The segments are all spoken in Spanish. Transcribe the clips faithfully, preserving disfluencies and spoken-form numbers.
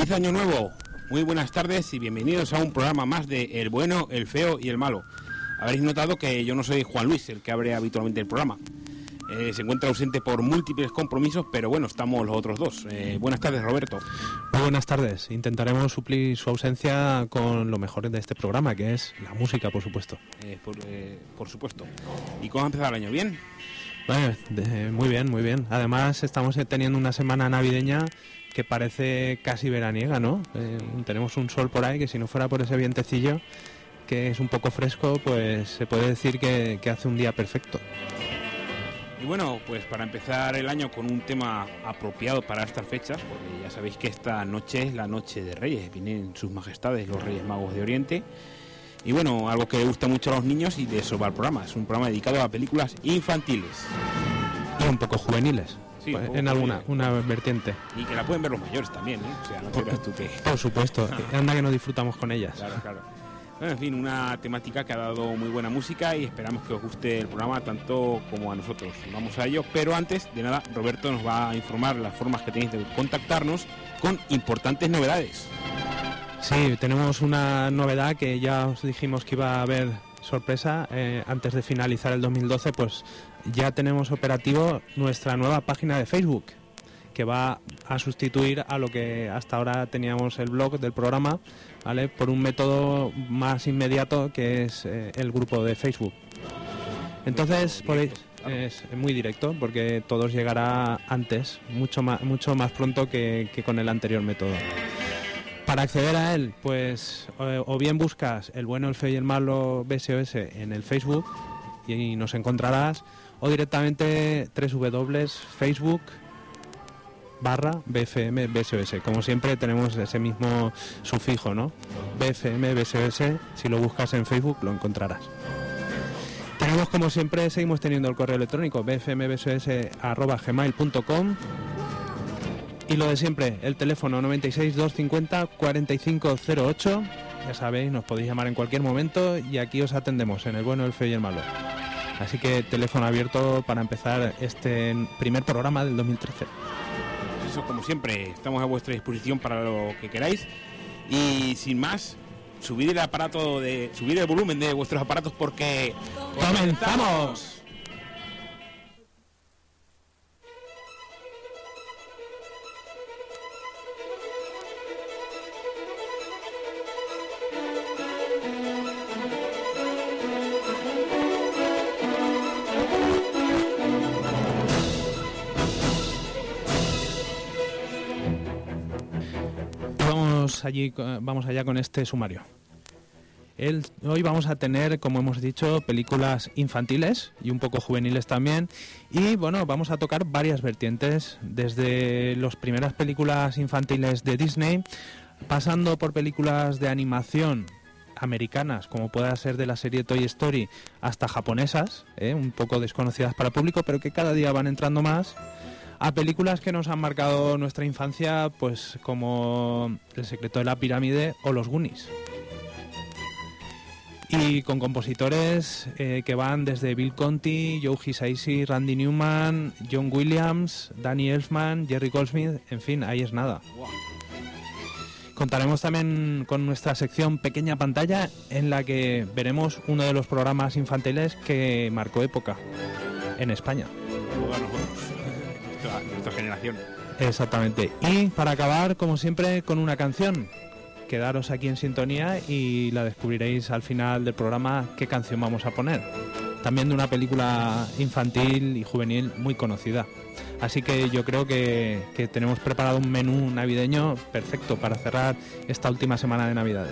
Feliz año nuevo, muy buenas tardes y bienvenidos a un programa más de El Bueno, el Feo y el Malo. Habréis notado que yo no soy Juan Luis, el que abre habitualmente el programa. Eh, se encuentra ausente por múltiples compromisos, pero bueno, estamos los otros dos. Eh, buenas tardes, Roberto. Muy buenas tardes. Intentaremos suplir su ausencia con lo mejor de este programa, que es la música, por supuesto. Eh, por, eh, por supuesto. ¿Y cómo ha empezado el año? ¿Bien? Bueno, de, muy bien, muy bien. Además, estamos teniendo una semana navideña que parece casi veraniega, ¿no? Eh, tenemos un sol por ahí que si no fuera por ese vientecillo, que es un poco fresco, pues se puede decir que, que hace un día perfecto. Y bueno, pues para empezar el año con un tema apropiado para estas fechas, porque ya sabéis que esta noche es la noche de Reyes, vienen sus majestades los Reyes Magos de Oriente, y bueno, algo que le gusta mucho a los niños y de eso va el programa, es un programa dedicado a películas infantiles. Y un poco juveniles, sí, pues, poco en alguna juveniles. una vertiente. Y que la pueden ver los mayores también, ¿eh? O sea, no te creas tú que... Por supuesto, anda que no disfrutamos con ellas. Claro, claro. Bueno, en fin, una temática que ha dado muy buena música y esperamos que os guste el programa tanto como a nosotros. Vamos a ello, pero antes de nada, Roberto nos va a informar las formas que tenéis de contactarnos con importantes novedades. Sí, tenemos una novedad que ya os dijimos que iba a haber sorpresa. Eh, antes de finalizar el dos mil doce, pues ya tenemos operativo nuestra nueva página de Facebook, que va a sustituir a lo que hasta ahora teníamos el blog del programa, ¿vale? Por un método más inmediato que es eh, el grupo de Facebook. Entonces podéis, es muy directo porque todo os llegará antes, mucho más, mucho más pronto que, que con el anterior método. Para acceder a él, pues o, o bien buscas El Bueno, el Feo y el Malo B S O S en el Facebook y nos encontrarás, o directamente doble u doble u doble u punto facebook barra B F M B S O S. Como siempre tenemos ese mismo sufijo, ¿no? B F M B S O S, si lo buscas en Facebook lo encontrarás. Tenemos, como siempre, seguimos teniendo el correo electrónico b f m b s o s arroba gmail punto com y lo de siempre, el teléfono noventa y seis, doscientos cincuenta, cuarenta y cinco cero ocho. Ya sabéis, nos podéis llamar en cualquier momento y aquí os atendemos en El Bueno, el Feo y el Malo. Así que teléfono abierto para empezar este primer programa del dos mil trece. Eso, como siempre, estamos a vuestra disposición para lo que queráis. Y sin más, subid el aparato de, subid el volumen de vuestros aparatos porque ¡comenzamos! Allí vamos allá con este sumario. El, hoy vamos a tener, como hemos dicho, películas infantiles y un poco juveniles también, y bueno, vamos a tocar varias vertientes, desde las primeras películas infantiles de Disney, pasando por películas de animación americanas, como pueda ser de la serie Toy Story, hasta japonesas, ¿eh? un poco desconocidas para el público, pero que cada día van entrando más, a películas que nos han marcado nuestra infancia, pues como El secreto de la pirámide o Los Goonies. Y con compositores eh, que van desde Bill Conti, Joe Hisaishi, Randy Newman, John Williams, Danny Elfman, Jerry Goldsmith, en fin, ahí es nada. Contaremos también con nuestra sección Pequeña Pantalla, en la que veremos uno de los programas infantiles que marcó época en España. Nuestra, nuestra generación. Exactamente. Y para acabar, como siempre, con una canción. Quedaros aquí en sintonía y la descubriréis al final del programa qué canción vamos a poner. También de una película infantil y juvenil muy conocida. Así que yo creo que, que tenemos preparado un menú navideño perfecto para cerrar esta última semana de Navidades.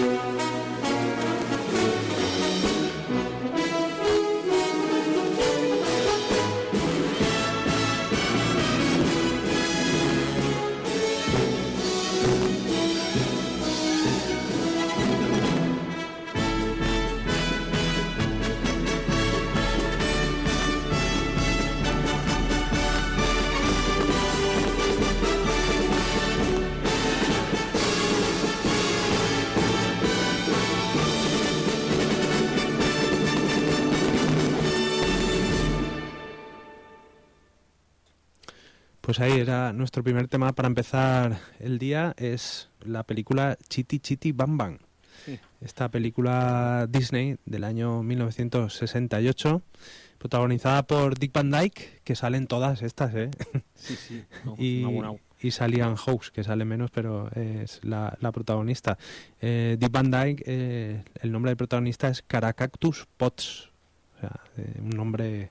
Pues ahí era nuestro primer tema para empezar el día, es la película Chitty Chitty Bang Bang. Sí. Esta película Disney del año mil novecientos sesenta y ocho, protagonizada por Dick Van Dyke, que salen todas estas, ¿eh? Sí, sí. No, y, y Sally Ann Hawkes, que sale menos, pero es la, la protagonista. Eh, Dick Van Dyke, eh, el nombre del protagonista es Caracactus Potts, o sea, eh, un nombre...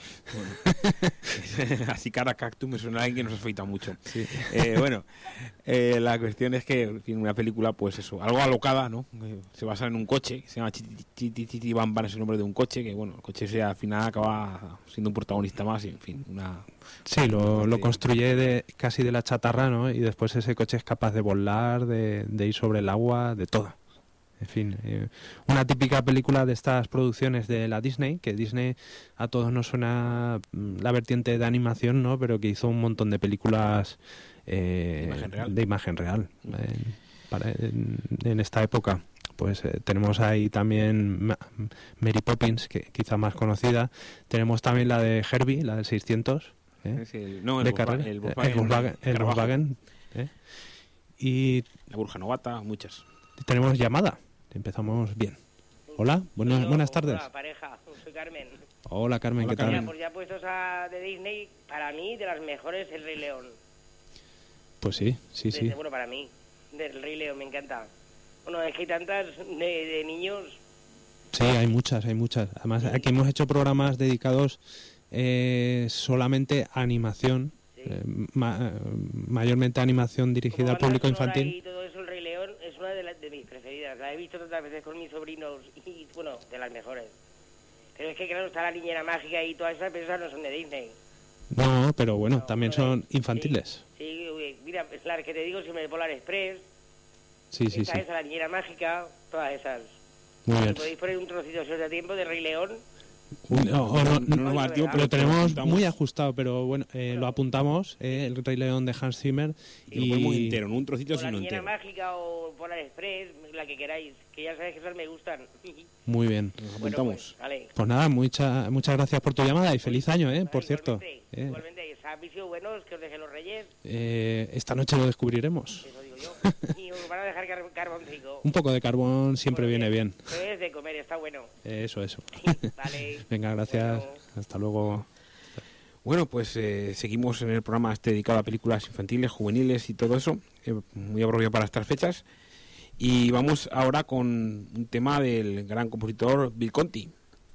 Bueno, así cara cactus me suena a alguien que nos afeita mucho. Sí. Eh, bueno, eh, la cuestión es que en una película, pues eso, algo alocada, ¿no? Eh, se basa en un coche, se llama Chitty Chitty Chitty Bang Bang, es el nombre de un coche, que bueno, el coche se, al final acaba siendo un protagonista más y en fin, una... Sí, lo, lo construye de, casi de la chatarra, ¿no? Y después ese coche es capaz de volar, de, de ir sobre el agua, de todo. En fin, eh, una típica película de estas producciones de la Disney, que Disney a todos nos suena la vertiente de animación, ¿no? Pero que hizo un montón de películas eh, de imagen real, de imagen real en, para, en, en esta época. Pues eh, tenemos ahí también Mary Poppins, que quizá más conocida. Tenemos también la de Herbie, la del seiscientos. ¿eh? Es el, no, el de Volkswagen, el Volkswagen, el Volkswagen, el Volkswagen ¿eh? Y la Burja Novata, muchas. Tenemos llamada. Empezamos bien. Hola, buenas, Yo, buenas tardes. Hola, pareja, soy Carmen. Hola, Carmen, Hola, ¿qué tal? Mira, pues ya puestos a de Disney, para mí, de las mejores, El Rey León. Pues sí, sí, de, sí. De, bueno, para mí, del Rey León, me encanta. Bueno, es que hay tantas de, de niños... Sí, hay muchas, hay muchas. Además, sí. Aquí hemos hecho programas dedicados eh, solamente a animación, sí. eh, ma mayormente a animación dirigida al público infantil. Y todo eso, El Rey León es una de, la, de mis preferidas. La he visto tantas veces con mis sobrinos y, bueno, de las mejores. Pero es que, claro, está La Niñera Mágica y todas esas, pero esas no son de Disney. No, pero bueno, no, también no, son infantiles. Sí, sí, mira, las que te digo siempre de Polar Express. Sí, sí, esa, sí. Esa, La Niñera Mágica, todas esas. Muy bien. Si podéis poner un trocito si os da tiempo de Rey León. No, no, no, no, no, no, lo tenemos muy ajustado, pero bueno, eh, lo apuntamos, eh, El Rey León de Hans Zimmer. Y, y lo ponemos entero, no un trocito, sino entero. La Niñera entero. Mágica o Polar Express, la que queráis, que ya sabéis que esas me gustan. Muy bien. Nos bueno, apuntamos. pues, vale. Pues nada, mucha, muchas gracias por tu llamada y feliz año, eh, por cierto. Igualmente, eh. igualmente, ¿sabéis sido buenos que os dejen los reyes? Eh, esta noche lo descubriremos. Eso digo yo. Y os van a dejar car carboncito. Un poco de carbón siempre bueno, viene bien. Pero es de comer, está bueno. Eh, eso, eso. Vale. Venga, gracias. Bueno. Hasta luego. Bueno, pues eh, seguimos en el programa este dedicado a películas infantiles, juveniles y todo eso, eh, muy apropiado para estas fechas. Y vamos ahora con un tema del gran compositor Bill Conti,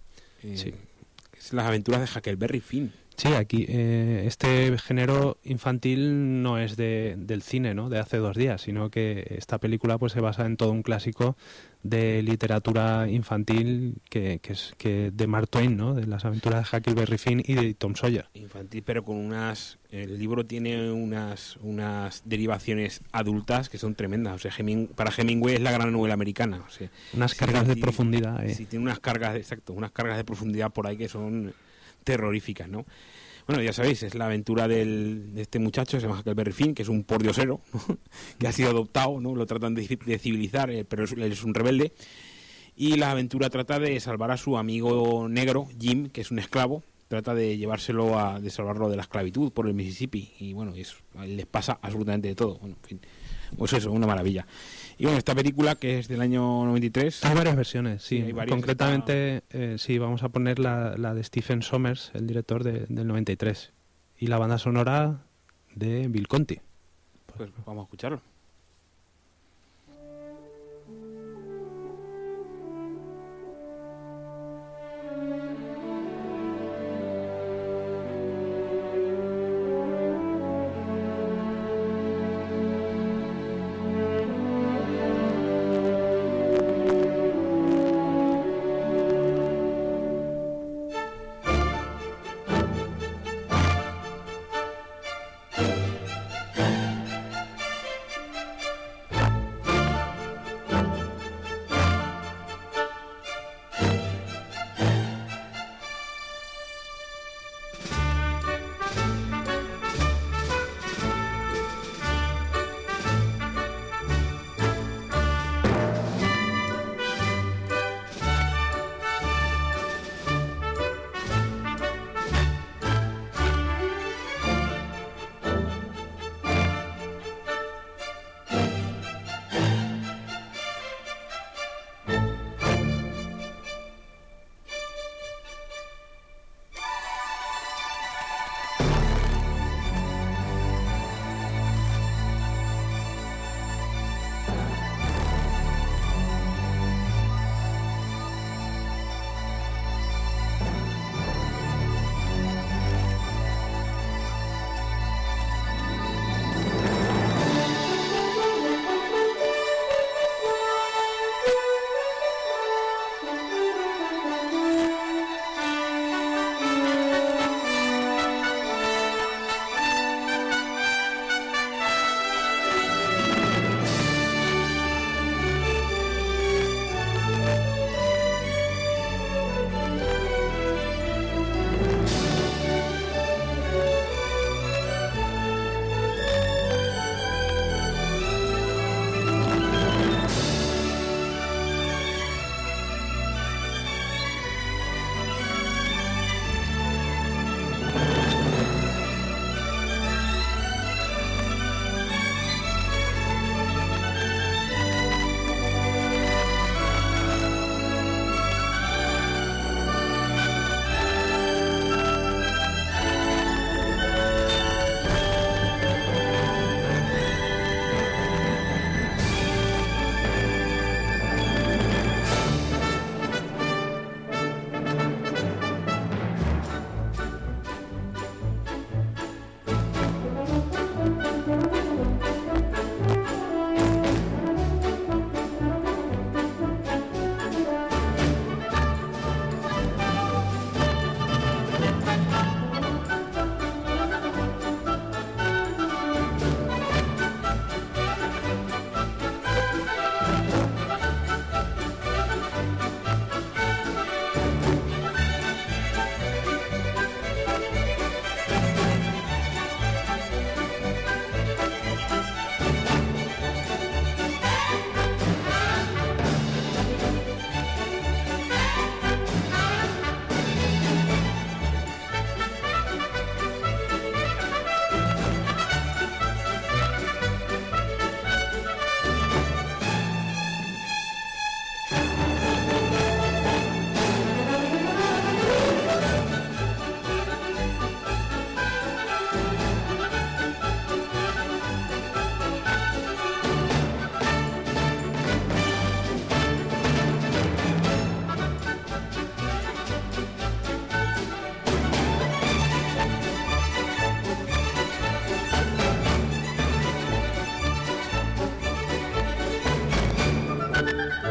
eh, sí. que es Las aventuras de Huckleberry Finn. Sí, aquí eh, este género infantil no es de, del cine, ¿no? De hace dos días, sino que esta película pues se basa en todo un clásico de literatura infantil que, que es que de Mark Twain, ¿no? De las aventuras de Huckleberry Finn y de Tom Sawyer. Infantil, pero con unas... El libro tiene unas unas derivaciones adultas que son tremendas. O sea, Heming, para Hemingway es la gran novela americana. O sea, unas sí, cargas sí, de profundidad. Eh. Sí, tiene unas cargas, exacto, unas cargas de profundidad por ahí que son terroríficas, ¿no? Bueno, ya sabéis, es la aventura del, de este muchacho, se llama Huckleberry Finn, que es un pordiosero, ¿no? Que ha sido adoptado, ¿no? Lo tratan de, de civilizar, eh, pero él es un rebelde. Y la aventura trata de salvar a su amigo negro, Jim, que es un esclavo. Trata de llevárselo a, de salvarlo de la esclavitud por el Mississippi. Y bueno, eso, les pasa absolutamente de todo. Bueno, en fin, pues eso, una maravilla. Y bueno, esta película, que es del año noventa y tres... Hay varias versiones, sí. sí varias, concretamente, está... eh, sí, vamos a poner la, la de Stephen Sommers, el director de, del noventa y tres. Y la banda sonora de Bill Conti. Pues vamos a escucharlo.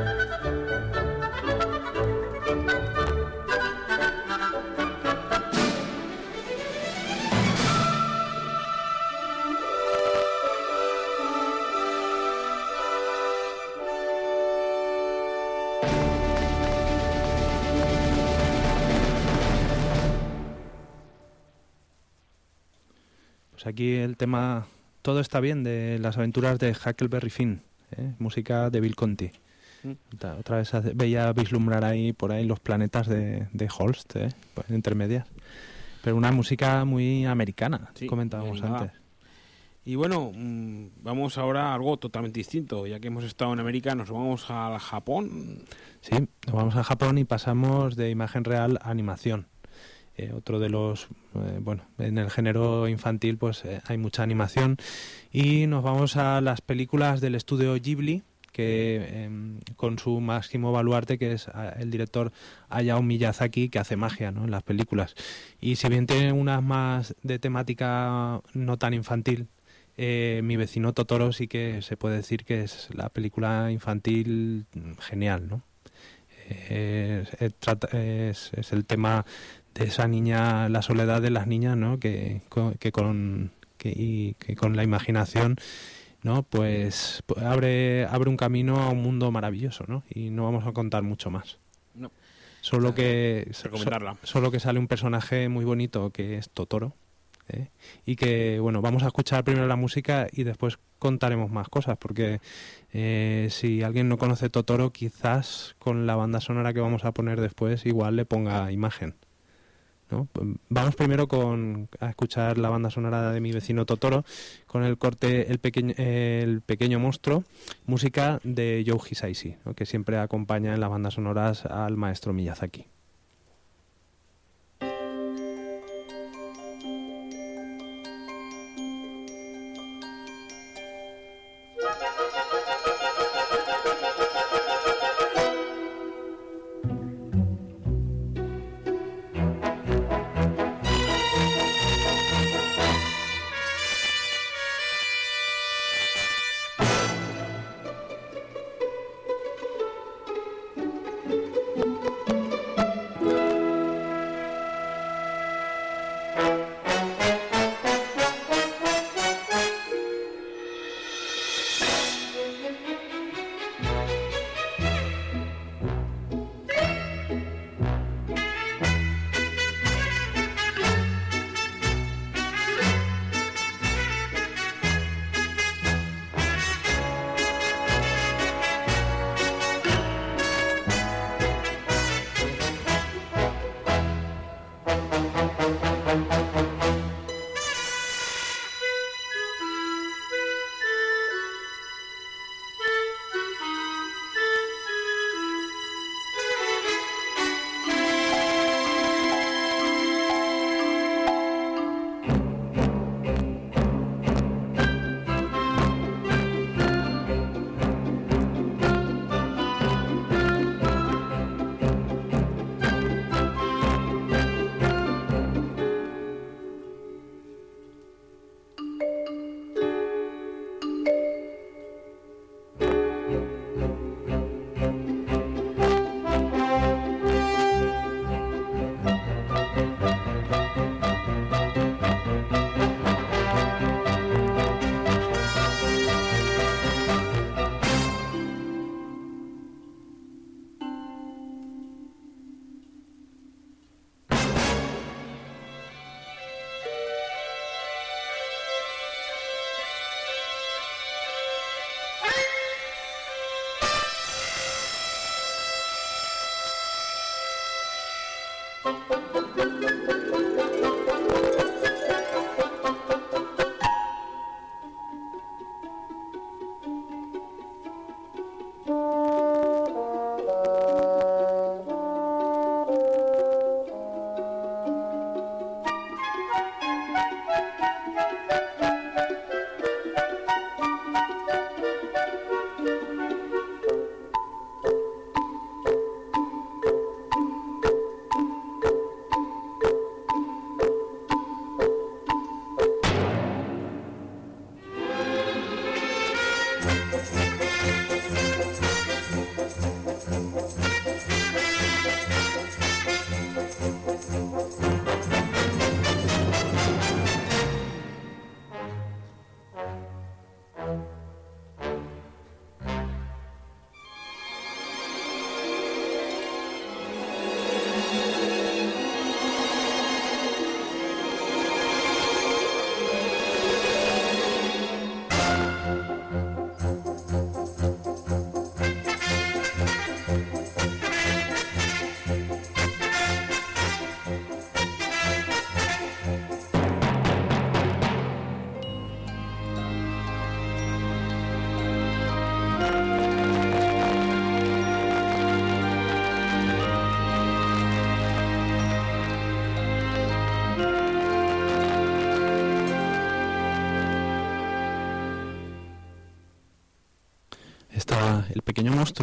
Aquí el tema Todo está bien, de las aventuras de Huckleberry Finn, ¿eh? Música de Bill Conti. Mm. Otra vez veía vislumbrar ahí por ahí los planetas de, de Holst, ¿eh? Pues, intermedias. Pero una música muy americana, sí, comentábamos antes. Y bueno, mmm, vamos ahora a algo totalmente distinto. Ya que hemos estado en América, nos vamos al Japón. Sí, nos vamos a Japón y pasamos de imagen real a animación. Eh, otro de los, eh, bueno, en el género infantil pues eh, hay mucha animación, y nos vamos a las películas del estudio Ghibli, que eh, con su máximo baluarte, que es el director Hayao Miyazaki, que hace magia, ¿no?, en las películas. Y si bien tiene unas más de temática no tan infantil, eh, Mi vecino Totoro sí que se puede decir que es la película infantil genial, ¿no? Eh, es, es, es el tema de esa niña, la soledad de las niñas, ¿no?, que, que con que, y, que con la imaginación, ¿no?, pues abre abre un camino a un mundo maravilloso, ¿no? Y no vamos a contar mucho más. No. Solo que recomendarla. So, solo que sale un personaje muy bonito que es Totoro, ¿eh? Y que, bueno, vamos a escuchar primero la música y después contaremos más cosas, porque eh, si alguien no conoce Totoro, quizás con la banda sonora que vamos a poner después igual le ponga imagen, ¿no? Vamos primero con a escuchar la banda sonora de Mi vecino Totoro, con el corte El pequeño, el pequeño monstruo, música de Joe Hisaishi, ¿no?, que siempre acompaña en las bandas sonoras al maestro Miyazaki.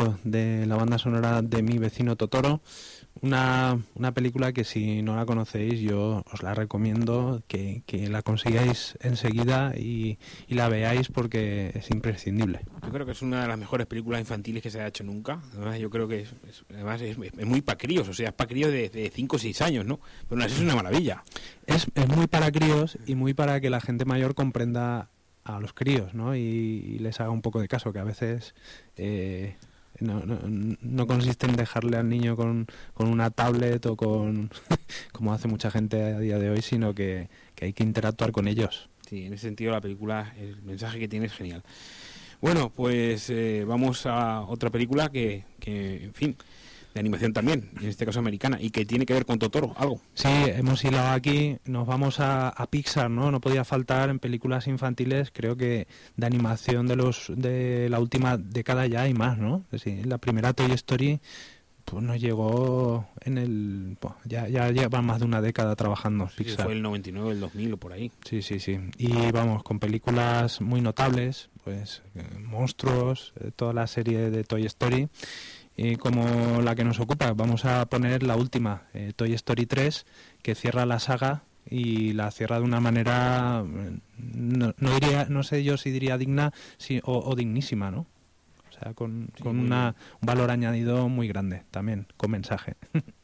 trocito de la banda sonora de Mi vecino Totoro. Una, una película que si no la conocéis yo os la recomiendo, que, que la consigáis enseguida y, y la veáis porque es imprescindible. Yo creo que es una de las mejores películas infantiles que se ha hecho nunca. Además, yo creo que es, es, además es, es muy para críos, o sea, es para críos de cinco o seis años, ¿no? Pero aún así es una maravilla. Es, es muy para críos y muy para que la gente mayor comprenda a los críos, ¿no? Y, y les haga un poco de caso, que a veces... Eh, No, no, no consiste en dejarle al niño con, con una tablet o con como hace mucha gente a día de hoy, sino que, que hay que interactuar con ellos. Sí, en ese sentido la película, el mensaje que tiene es genial. Bueno, pues eh, vamos a otra película que, que, en fin, de animación también, en este caso americana, y que tiene que ver con Totoro, algo. Sí, hemos hilado aquí, nos vamos a, a Pixar, ¿no? No podía faltar en películas infantiles, creo que de animación de los de la última década ya hay más, ¿no? Es decir, la primera Toy Story pues nos llegó en el... Pues, ya, ya lleva más de una década trabajando Sí, Pixar. fue el noventa y nueve, el dos mil o por ahí. Sí, sí, sí. Y vamos, con películas muy notables, pues eh, Monstruos, eh, toda la serie de Toy Story. Y como la que nos ocupa, vamos a poner la última, eh, Toy Story tres, que cierra la saga y la cierra de una manera, no, no diría, no sé yo si diría digna si, o, o dignísima, ¿no? O sea, con, Sí, con una, un valor añadido muy grande también, con mensaje.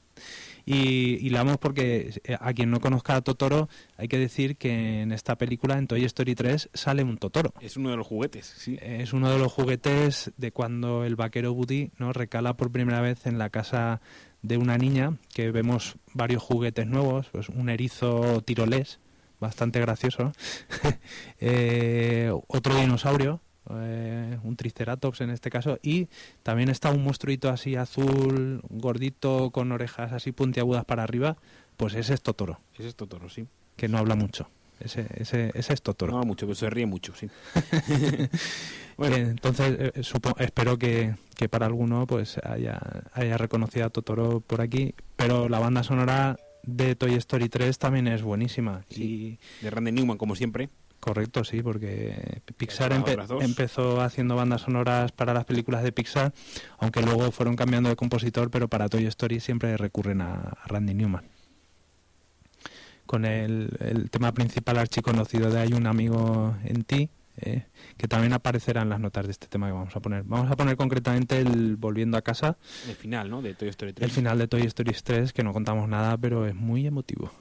Y, y la vamos porque a quien no conozca a Totoro, hay que decir que en esta película, en Toy Story tres, sale un Totoro. Es uno de los juguetes, sí. Es uno de los juguetes de cuando el vaquero Woody, ¿no?, recala por primera vez en la casa de una niña, que vemos varios juguetes nuevos, pues un erizo tirolés, bastante gracioso, eh, otro dinosaurio, Eh, un triceratops en este caso, y también está un monstruito así azul, gordito, con orejas así puntiagudas para arriba, pues ese es Totoro. Ese es Totoro, sí. Que no habla mucho. Ese, ese, ese es Totoro. No habla mucho, pero se ríe mucho, sí. Bueno. Eh, entonces, eh, supo, espero que, que para alguno pues haya, haya reconocido a Totoro por aquí, pero la banda sonora de Toy Story tres también es buenísima. Sí, y de Randy Newman, como siempre. Correcto, sí, porque Pixar empe dos. empezó haciendo bandas sonoras para las películas de Pixar, aunque luego fueron cambiando de compositor, pero para Toy Story siempre recurren a, a Randy Newman. Con el, el tema principal archiconocido de Hay un amigo en ti, eh, que también aparecerá en las notas de este tema que vamos a poner. Vamos a poner concretamente el Volviendo a casa. El final, ¿no?, de Toy Story tres. El final de Toy Story tres, que no contamos nada, pero es muy emotivo.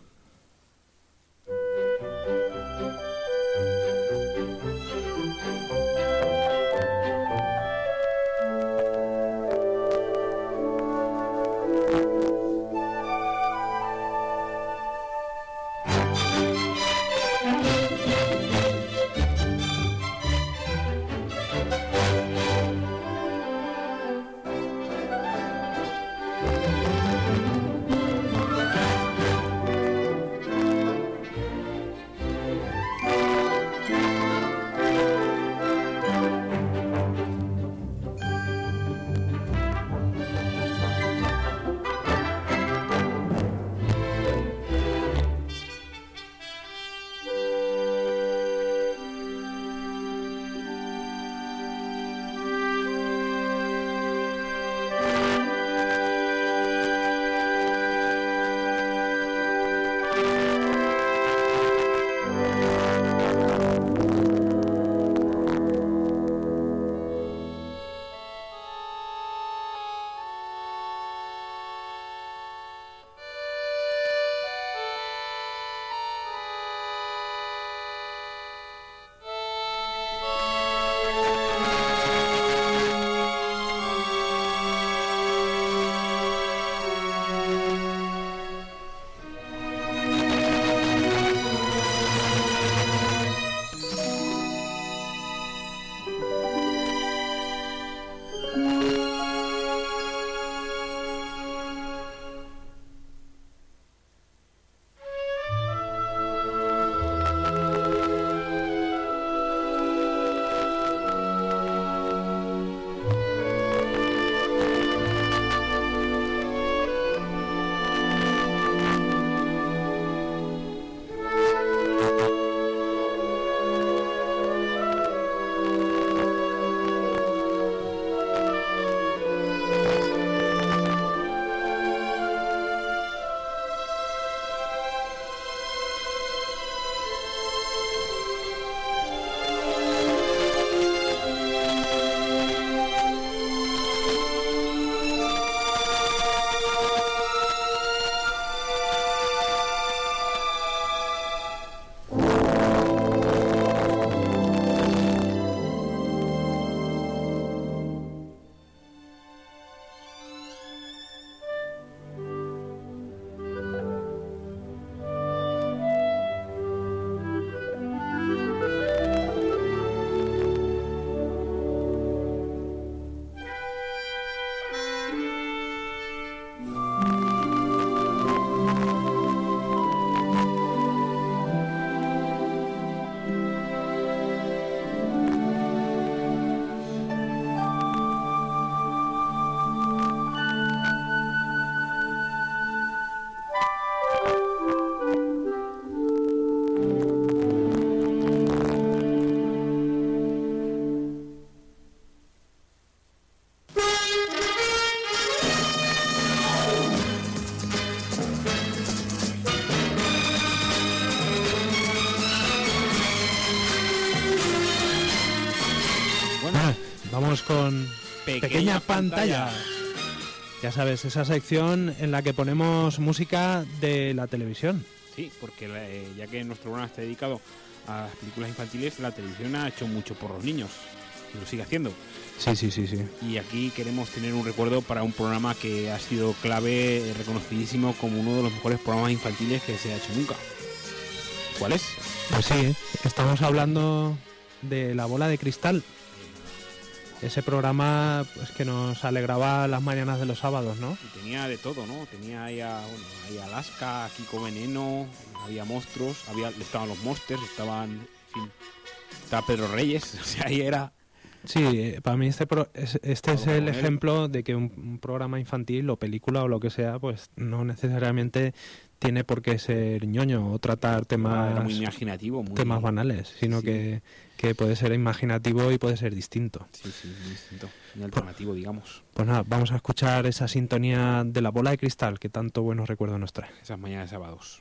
con Pequeña, Pequeña Pantalla. Pantalla. Ya sabes, esa sección en la que ponemos música de la televisión. Sí, porque eh, ya que nuestro programa está dedicado a las películas infantiles, la televisión ha hecho mucho por los niños y lo sigue haciendo. Sí, sí, sí, sí. Y aquí queremos tener un recuerdo para un programa que ha sido clave, reconocidísimo como uno de los mejores programas infantiles que se ha hecho nunca. ¿Cuál es? Pues sí, estamos hablando de La Bola de Cristal. Ese programa pues que nos alegraba las mañanas de los sábados, ¿no? Y tenía de todo, ¿no? Tenía ahí a, bueno, ahí a Alaska, a Kiko Veneno, había monstruos, había, estaban los monsters, estaban, en fin, estaba Pedro Reyes, o sea, ahí era... Sí, para mí este pro, es, este es el Bueno, ejemplo de que un, un programa infantil o película o lo que sea, pues no necesariamente tiene por qué ser ñoño o tratar temas, Era muy imaginativo, muy... temas banales, sino sí. que, que puede ser imaginativo y puede ser distinto. Sí, sí, muy distinto, muy alternativo, digamos. Pues nada, vamos a escuchar esa sintonía de La Bola de Cristal que tanto buenos recuerdos nos trae. Esas mañanas de sábados.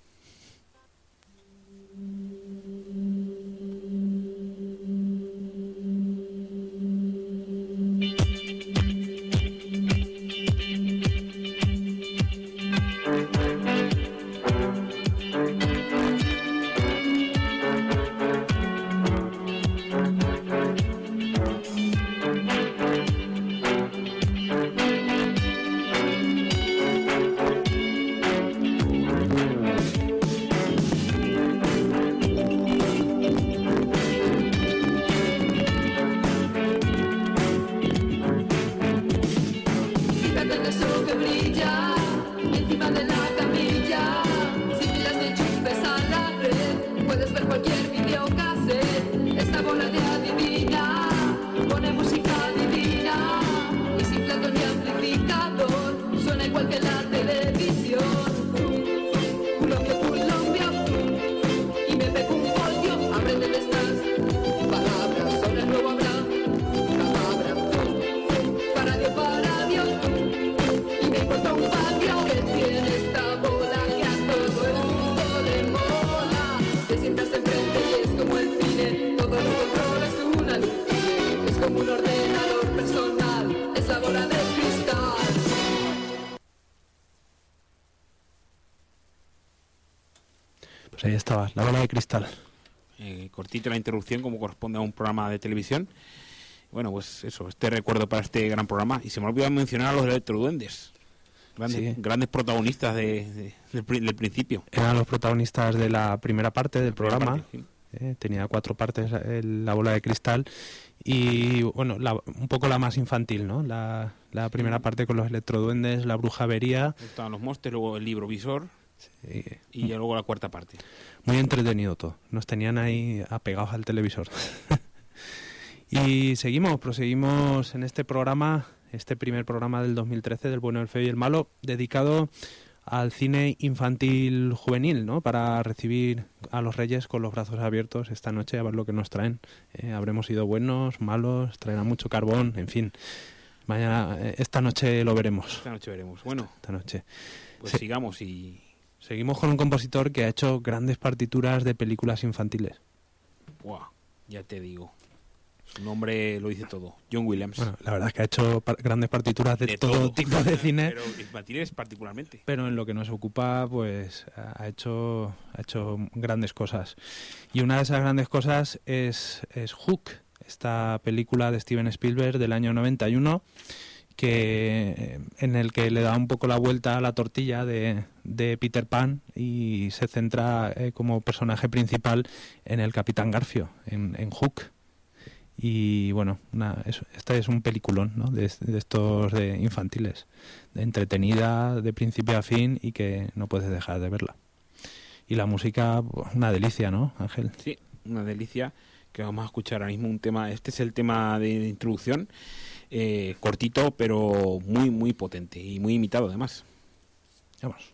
Pues ahí estaba, La Bola de Cristal. Eh, cortito la interrupción como corresponde a un programa de televisión. Bueno, pues eso, este recuerdo para este gran programa. Y se me olvidó mencionar a los electroduendes. Grandes, Sí. grandes protagonistas de, de- del, pri- del principio. Eran los protagonistas de la primera parte del Primera programa. parte, sí. Eh, tenía cuatro partes el- La Bola de Cristal y bueno, la- un poco la más infantil, ¿no? La, la primera parte con los electroduendes, la bruja avería. Estaban los monsters, luego el libro visor Sí, y ya luego la cuarta parte. muy entretenido todo. Nos tenían ahí apegados al televisor. Y seguimos, proseguimos en este programa, este primer programa del dos mil trece del Bueno, el Feo y el Malo, dedicado al cine infantil juvenil, ¿no? Para recibir a los Reyes con los brazos abiertos esta noche a ver lo que nos traen. Eh, habremos sido buenos, malos, traerán mucho carbón, en fin. Mañana, eh, esta noche lo veremos. Esta noche veremos. Bueno, Esta noche. pues Sí. sigamos y... Seguimos con un compositor que ha hecho grandes partituras de películas infantiles. Buah, ya te digo. Su nombre lo dice todo. John Williams. Bueno, la verdad es que ha hecho par- grandes partituras de, todo, tipo de cine. Pero infantiles particularmente. Pero en lo que nos ocupa, pues ha hecho, ha hecho grandes cosas. Y una de esas grandes cosas es, es Hook, esta película de Steven Spielberg del año noventa y uno, que, en el que le da un poco la vuelta a la tortilla de, de Peter Pan y se centra eh, como personaje principal en el Capitán Garfio, en, en Hook. Y bueno, una, es, este es un peliculón, ¿no? de, de estos de infantiles, de entretenida de principio a fin y que no puedes dejar de verla. Y la música, una delicia, ¿no, Ángel? Sí, una delicia que vamos a escuchar ahora mismo un tema. Este es el tema de, de introducción, eh, cortito pero muy muy potente y muy imitado además. Vamos.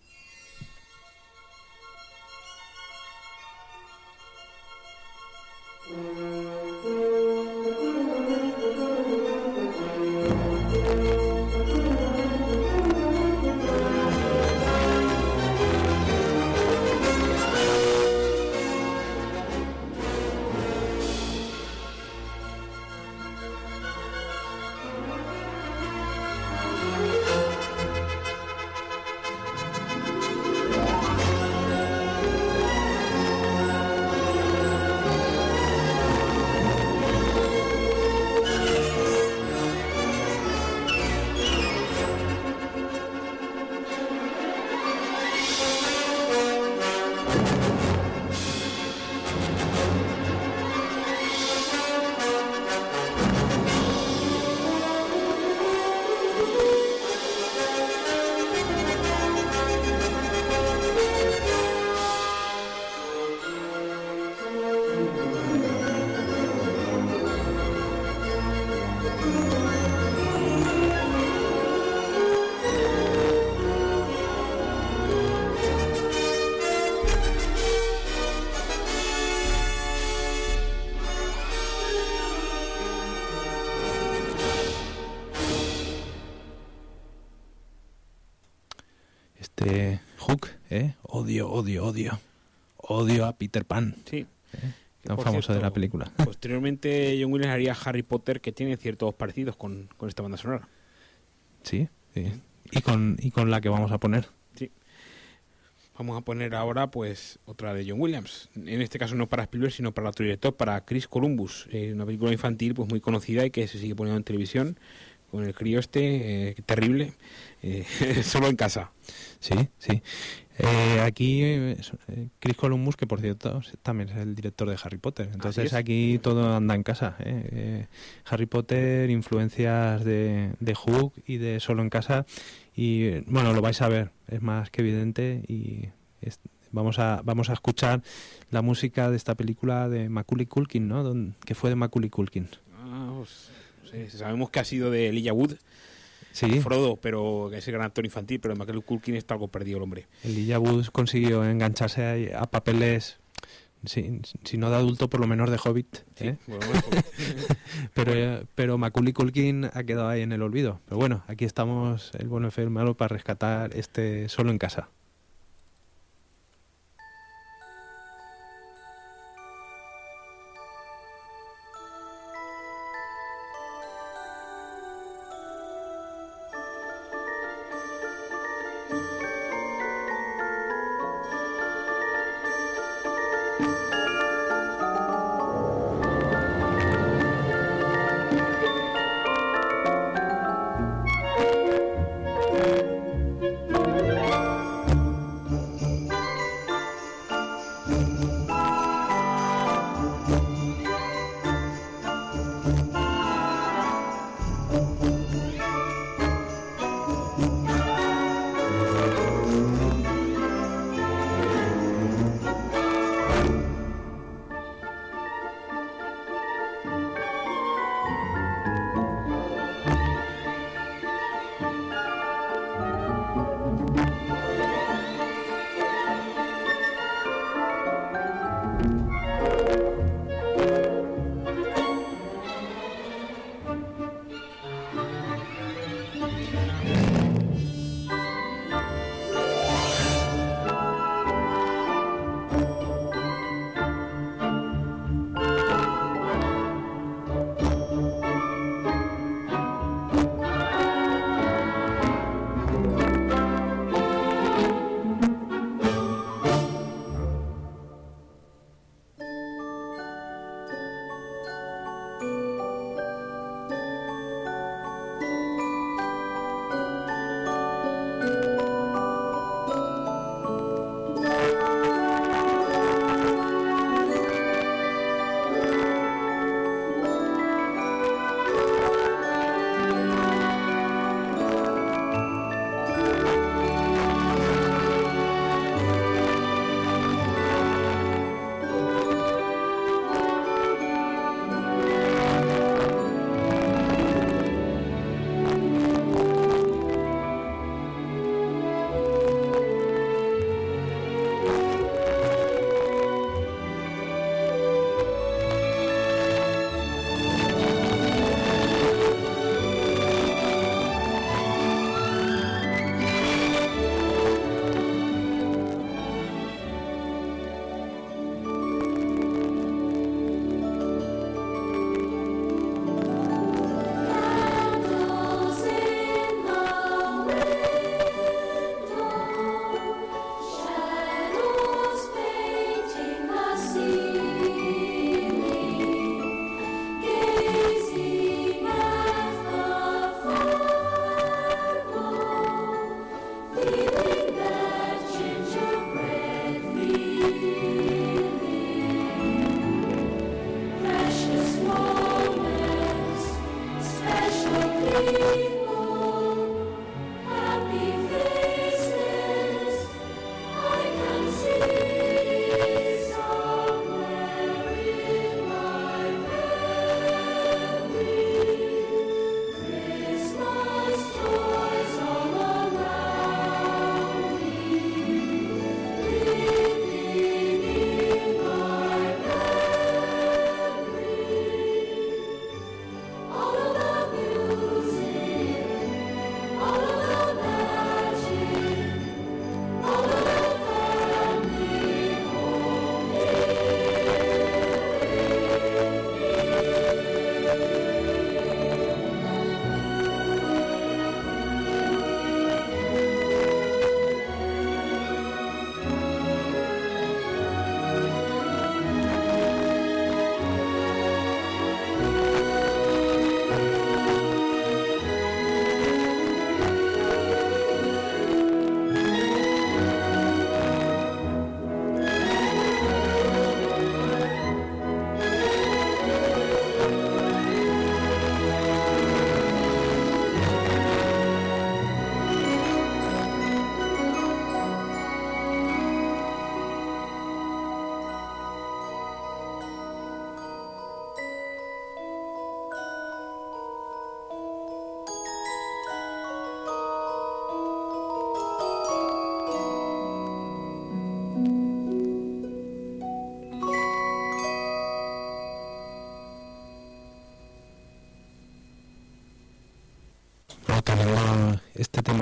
este Hook, ¿eh? Odio, odio, odio. Odio a Peter Pan. Sí. ¿Eh? Tan Por famoso cierto, de la película. Posteriormente John Williams haría Harry Potter, que tiene ciertos parecidos con, con esta banda sonora. Sí, sí. Y con, y con la que vamos a poner. Sí. Vamos a poner ahora pues otra de John Williams. En este caso no para Spielberg, sino para otro director, para Chris Columbus. Eh, una película infantil pues muy conocida y que se sigue poniendo en televisión con el crío este, eh, terrible, eh, Solo en casa. Sí, sí. Eh, aquí eh, Chris Columbus, que por cierto también es el director de Harry Potter. Entonces aquí todo anda en casa. ¿eh? Eh, Harry Potter, influencias de, de Hook y de Solo en casa. Y bueno, lo vais a ver, es más que evidente. Y es, vamos a vamos a escuchar la música de esta película de Macaulay Culkin, ¿no? Don, que fue de Macaulay Culkin. Ah, pues, sí, sabemos que ha sido de Elijah Wood. Sí. Frodo, pero que es el gran actor infantil, pero Macaulay Culkin está algo perdido el hombre. Elijah Wood consiguió engancharse a, a papeles, si, si no de adulto, por lo menos de Hobbit. ¿eh? Sí, bueno, bueno. pero, eh, pero Macaulay Culkin ha quedado ahí en el olvido. Pero bueno, aquí estamos el bueno, el feo y el malo para rescatar este Solo en casa.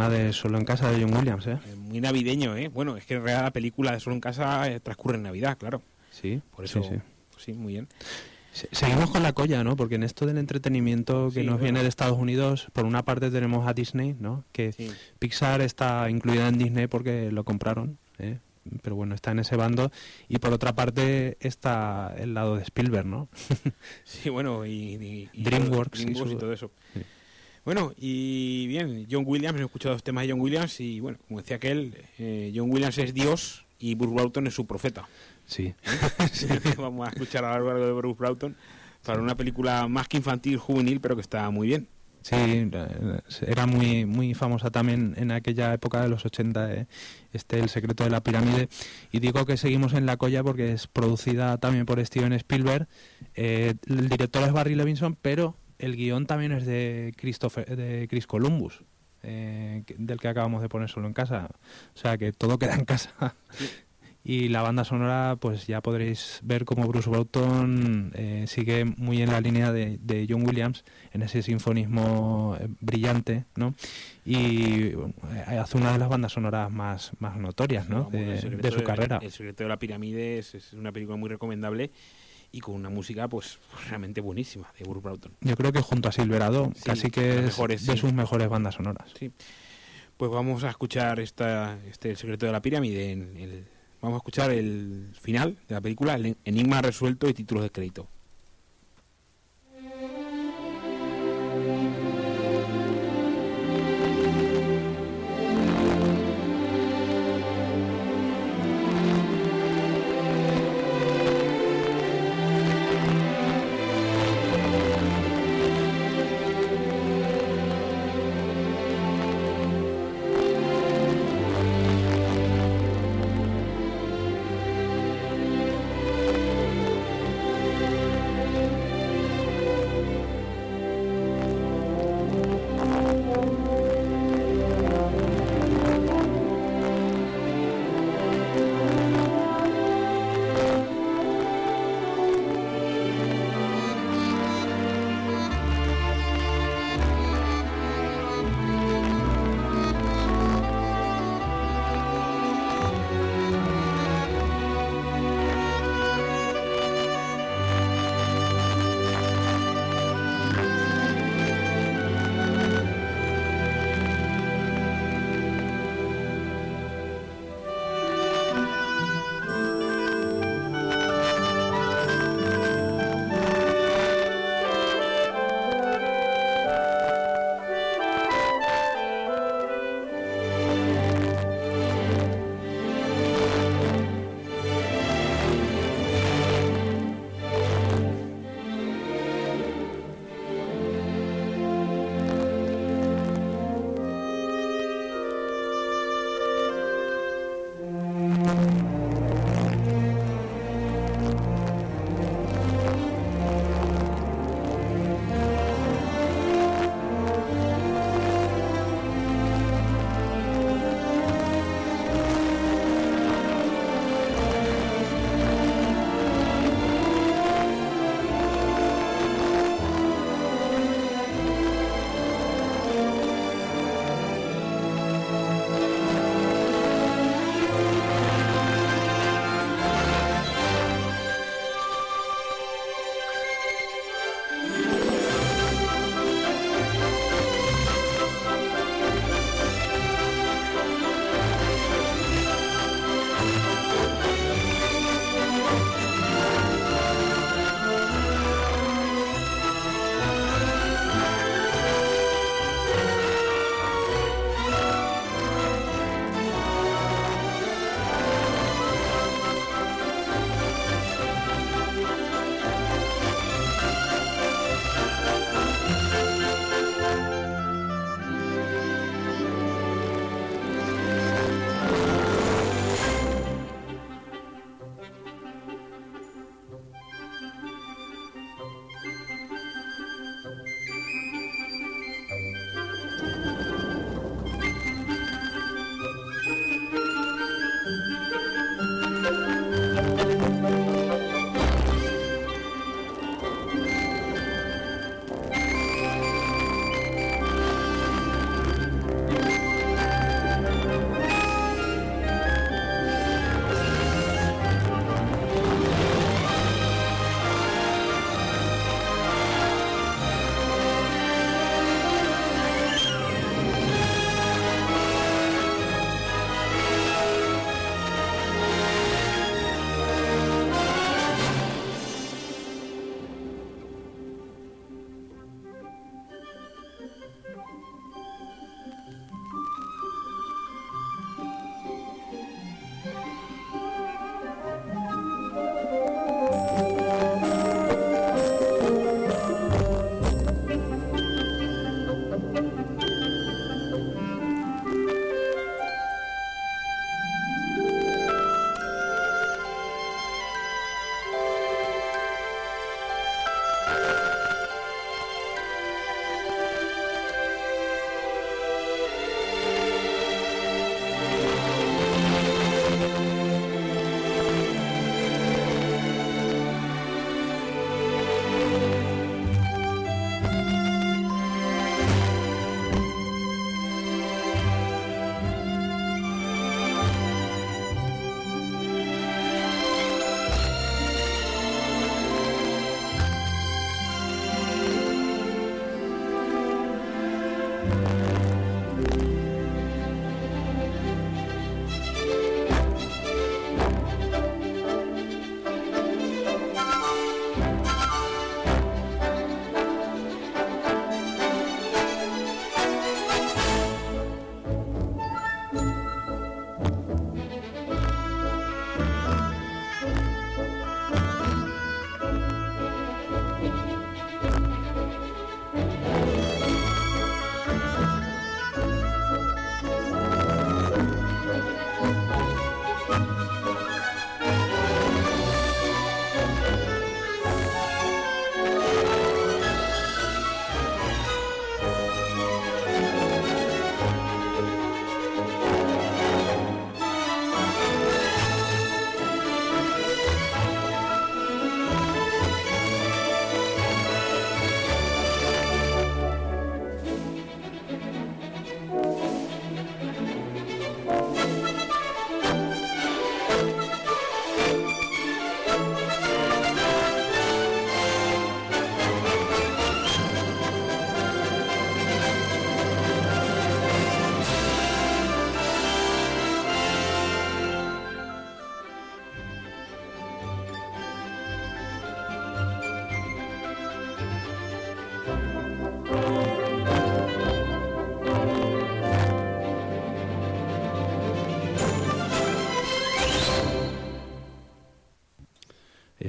tema de Solo en Casa de John Williams, ¿eh? Eh, Muy navideño, ¿eh? Bueno, es que en realidad la película de Solo en Casa eh, transcurre en Navidad, claro. Sí, Por eso, sí, sí. pues sí, muy bien. Se- Seguimos con la colla, ¿no? Porque en esto del entretenimiento que Sí, nos bueno. viene de Estados Unidos, por una parte tenemos a Disney, ¿no? Que Sí. Pixar está incluida en Disney porque lo compraron, ¿eh? Pero bueno, está en ese bando. Y por otra parte está el lado de Spielberg, ¿no? Sí, bueno, y, y- y DreamWorks y DreamWorks y, su- todo eso. Sí. Bueno, y bien, John Williams, he escuchado dos temas de John Williams y bueno, como decía aquel, eh, John Williams es Dios y Bruce Broughton es su profeta. Sí. Vamos a escuchar a lo largo de Bruce Broughton para una película más que infantil, juvenil, pero que está muy bien. Sí, eh, era muy muy famosa también en aquella época de los ochenta, eh, este El secreto de la pirámide. Y digo que seguimos en la colla porque es producida también por Steven Spielberg. Eh, el director es Barry Levinson, pero el guión también es de, Christopher, de Chris Columbus, eh, que- del que acabamos de poner Solo en Casa. O sea que todo queda en casa. Y la banda sonora, pues ya podréis ver cómo Bruce Broughton eh, sigue muy en la línea de, de John Williams, en ese sinfonismo eh, brillante, ¿no? Y bueno, eh, hace una de las bandas sonoras más, más notorias, ¿no? Vamos, El De, secreto de su carrera. El secreto de la pirámide es, es una película muy recomendable y con una música pues realmente buenísima de Bruce Broughton. Yo creo que junto a Silverado, Sí, casi las que es mejores, de sí. sus mejores bandas sonoras. Sí. Pues vamos a escuchar esta, este El secreto de la pirámide. En el, vamos a escuchar el final de la película, el enigma resuelto y títulos de crédito.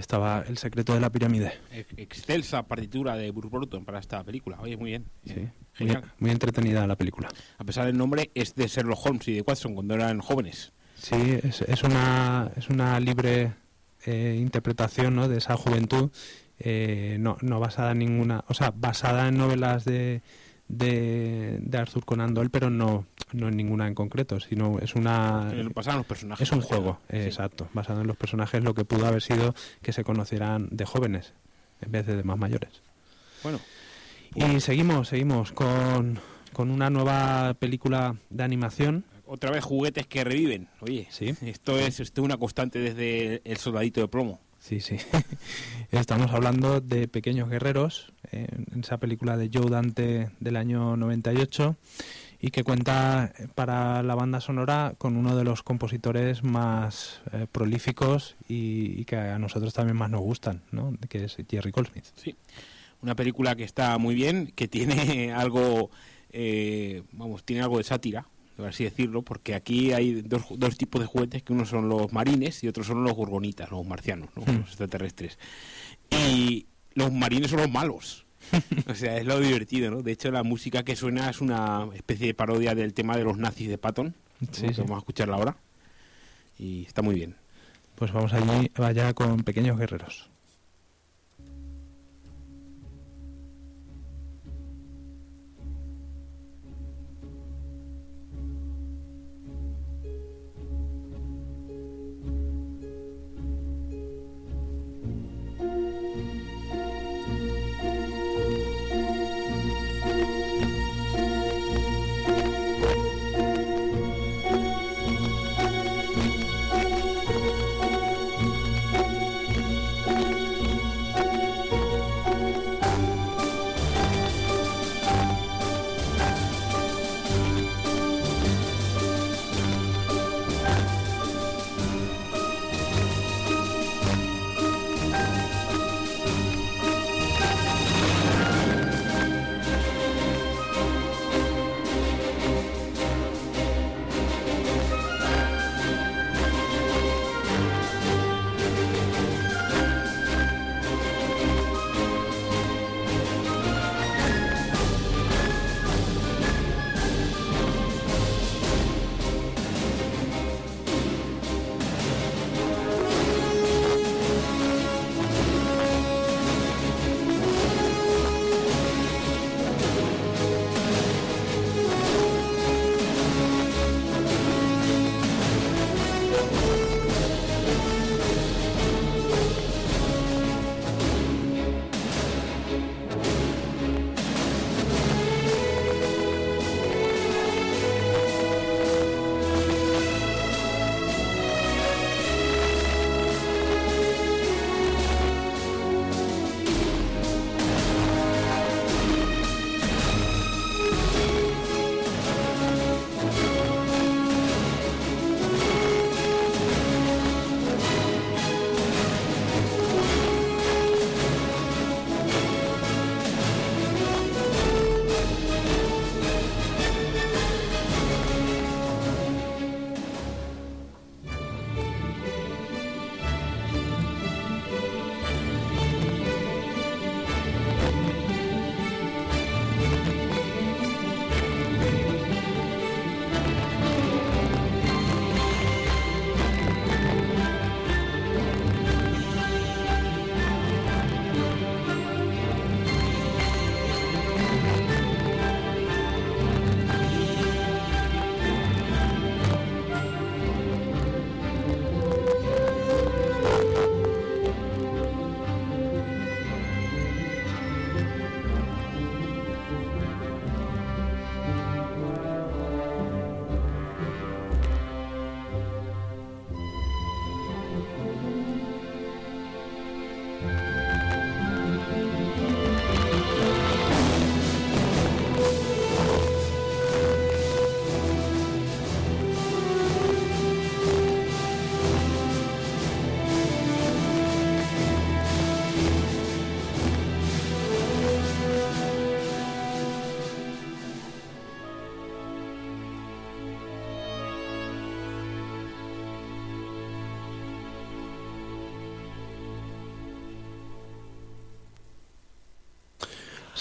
estaba El secreto de la pirámide. Excelsa partitura de Bruce Broughton para esta película. Oye, muy bien. Sí, Genial. Muy, muy entretenida la película. A pesar del nombre, es de Sherlock Holmes y de Watson cuando eran jóvenes. Sí, es, es una es una libre eh, interpretación, ¿no?, de esa juventud, eh, no, no basada en ninguna... O sea, basada en novelas de, de, de Arthur Conan Doyle, pero no, no en ninguna en concreto, sino es una... Pasaban los personajes. Es un juego, eh, sí. Exacto, basado en los personajes, lo que pudo haber sido que se conocieran de jóvenes en vez de de más mayores. Bueno. Y seguimos, seguimos con, con una nueva película de animación. Otra vez juguetes que reviven. Oye, sí. esto es esto es una constante desde El soldadito de plomo. Sí, sí. Estamos hablando de Pequeños Guerreros, eh, en esa película de Joe Dante del año noventa y ocho, y que cuenta para la banda sonora con uno de los compositores más eh, prolíficos y, y que a nosotros también más nos gustan, ¿no?, que es Jerry Goldsmith. Sí, una película que está muy bien, que tiene algo, eh, vamos, tiene algo de sátira, por así decirlo, porque aquí hay dos, dos tipos de juguetes, que uno son los marines y otros son los gorgonitas, los marcianos, ¿no?, Hmm. los extraterrestres. Y los marines son los malos. O sea, es lo divertido, ¿no? De hecho, la música que suena es una especie de parodia del tema de los nazis de Patton, Sí, ¿no?, sí. que vamos a escucharla ahora. Y está muy bien. Pues vamos allí, vaya con Pequeños Guerreros.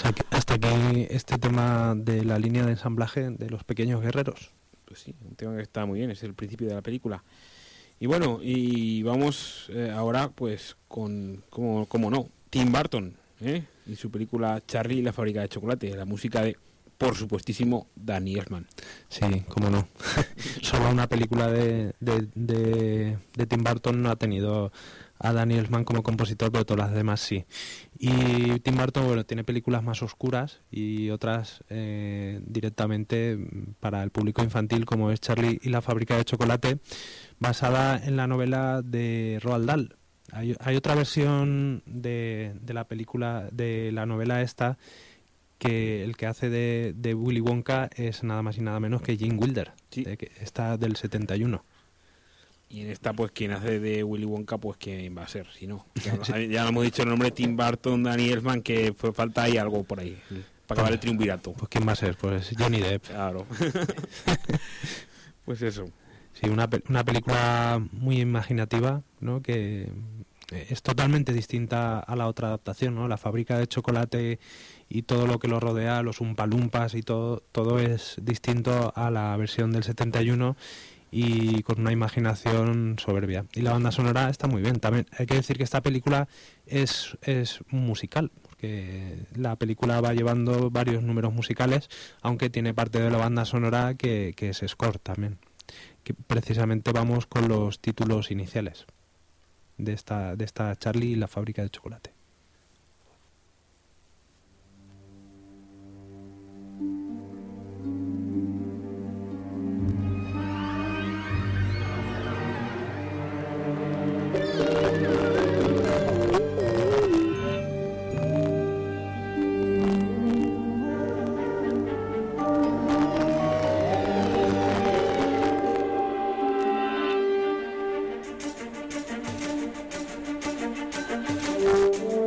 sea, que hasta aquí este tema de la línea de ensamblaje de los pequeños guerreros. Pues sí, un tema que está muy bien, es el principio de la película. Y bueno, y vamos eh, ahora pues con, como, como no, Tim Burton, ¿eh? Y su película Charlie y la fábrica de chocolate, la música de, por supuestísimo, Danny Elfman. Sí, cómo no. Solo una película de, de, de, de Tim Burton no ha tenido a Danny Elfman como compositor, pero todas las demás sí. Y Tim Burton, bueno, tiene películas más oscuras y otras eh, directamente para el público infantil, como es Charlie y la fábrica de chocolate, basada en la novela de Roald Dahl. Hay, hay otra versión de, de la película, de la novela esta, que el que hace de, de Willy Wonka es nada más y nada menos que Gene Wilder, Sí. de que está del setenta y uno. Y en esta, pues, quien hace de Willy Wonka, pues, ¿quién va a ser? Si no, ya, ya lo hemos dicho el nombre, Tim Burton, Danny Elfman, que fue falta ahí algo por ahí, para acabar el triunvirato. Pues ¿quién va a ser? Pues Johnny Depp. Claro. Pues eso. Sí, una, pe- una película muy imaginativa, ¿no? Que es totalmente distinta a la otra adaptación, ¿no? La fábrica de chocolate y todo lo que lo rodea, los umpalumpas y todo, todo es distinto a la versión del setenta y uno y con una imaginación soberbia. Y la banda sonora está muy bien. También hay que decir que esta película es, es musical, porque la película va llevando varios números musicales, aunque tiene parte de la banda sonora que, que es score también. Que precisamente vamos con los títulos iniciales de esta, de esta Charlie y la fábrica de chocolate. Thank you.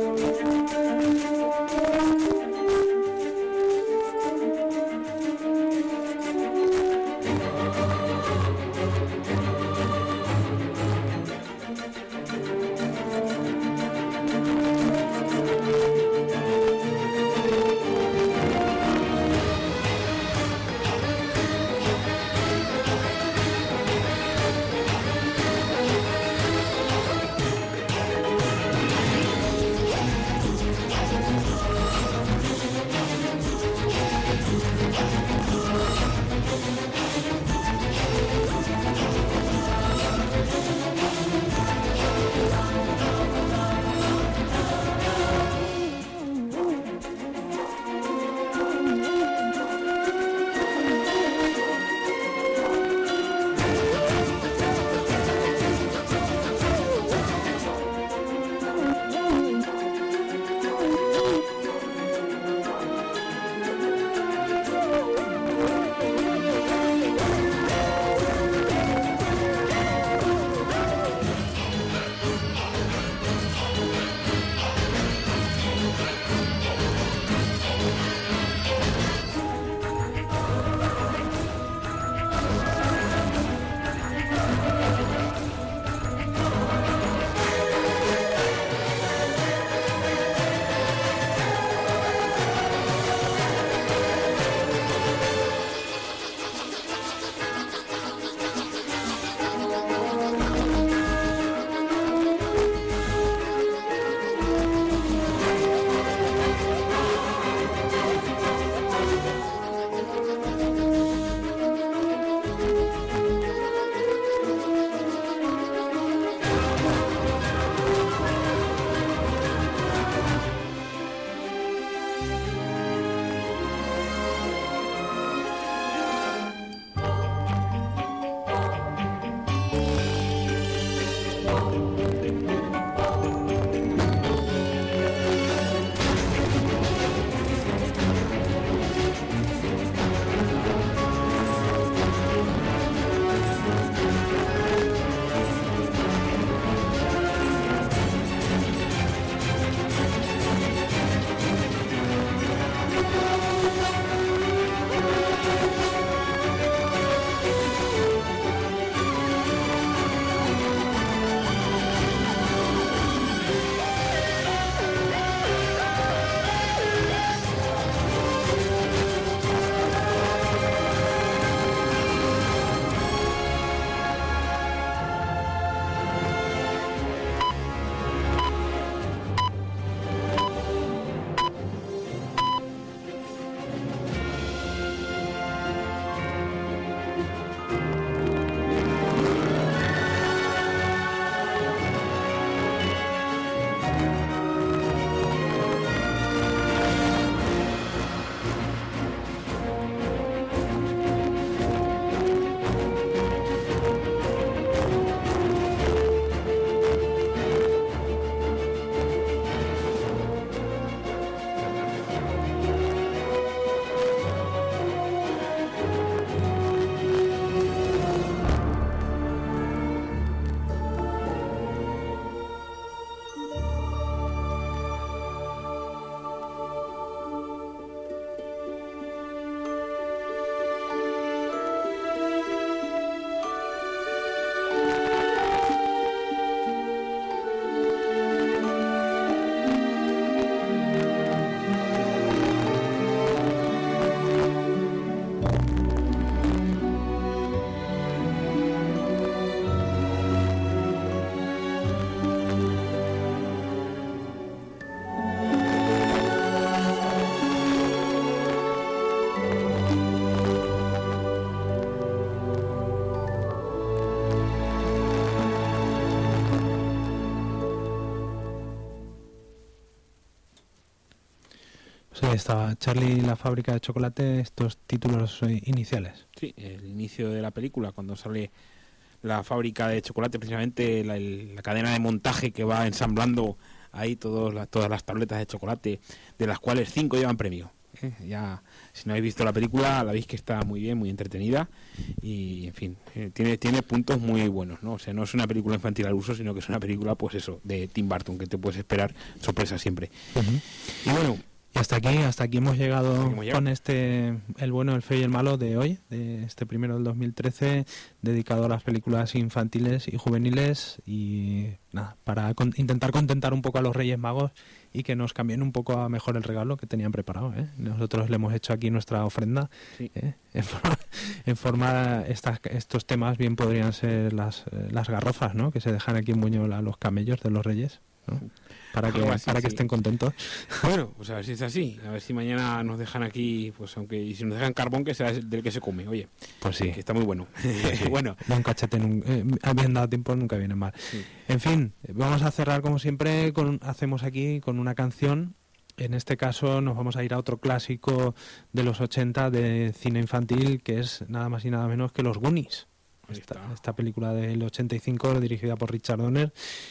Sí, estaba Charlie y la fábrica de chocolate, estos títulos eh, iniciales. Sí, el inicio de la película, cuando sale la fábrica de chocolate, precisamente la, el, la cadena de montaje que va ensamblando ahí todos la, todas las tabletas de chocolate, de las cuales cinco llevan premio. ¿eh? Ya, si no habéis visto la película, la veis que está muy bien, muy entretenida y, en fin, eh, tiene tiene puntos muy buenos, ¿no? O sea, no es una película infantil al uso, sino que es una película, pues eso, de Tim Burton, que te puedes esperar sorpresa siempre. Uh-huh. Y bueno... Y hasta aquí, hasta aquí hemos llegado hemos llegado. con este El bueno, el feo y el malo de hoy, de este primero del dos mil trece, dedicado a las películas infantiles y juveniles y nada, para con, intentar contentar un poco a los Reyes Magos y que nos cambien un poco a mejor el regalo que tenían preparado, ¿eh? Nosotros le hemos hecho aquí nuestra ofrenda, sí. ¿eh? en forma, en forma estas, estos temas bien podrían ser las, las garrofas, ¿no? Que se dejan aquí en Buñol a los camellos de los Reyes, ¿no? Para que, así, para que sí. estén contentos. Bueno, pues a ver si es así. A ver si mañana nos dejan aquí, pues aunque y si nos dejan carbón, que sea del que se come. Oye, pues sí. Que está muy bueno. Sí. Bueno. Un cachete, eh, bien dado tiempo, nunca viene mal. Sí. En fin, vamos a cerrar como siempre, con, hacemos aquí con una canción. En este caso nos vamos a ir a otro clásico de los ochenta de cine infantil, que es nada más y nada menos que Los Goonies. Esta, esta película del ochenta y cinco, dirigida por Richard Donner,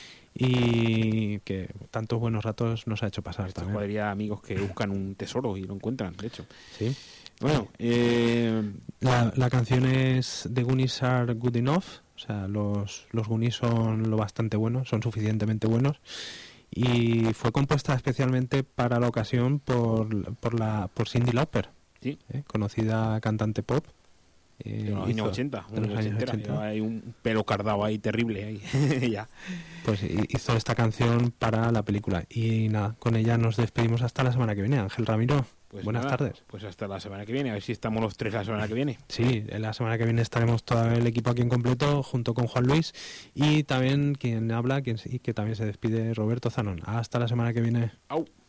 y que tantos buenos ratos nos ha hecho pasar. Esta también. cuadrilla de amigos que buscan un tesoro y lo encuentran, de hecho. Sí. Bueno, eh... la, la canción es The Goonies Are Good Enough, o sea, los, los Goonies son lo bastante buenos, son suficientemente buenos, y fue compuesta especialmente para la ocasión por, por, la, por Cyndi Lauper, ¿sí? ¿eh? Conocida cantante pop. Eh, de los años ochenta, de los años ochenta. Hay un pelo cardado ahí terrible ahí. Ya. Pues hizo esta canción para la película y nada, con ella nos despedimos hasta la semana que viene. Ángel Ramiro, pues buenas nada, tardes. Pues hasta la semana que viene, a ver si estamos los tres la semana que viene. Sí, la semana que viene estaremos todo el equipo aquí en completo junto con Juan Luis y también quien habla quien, y que también se despide, Roberto Zanón. Hasta la semana que viene. Au.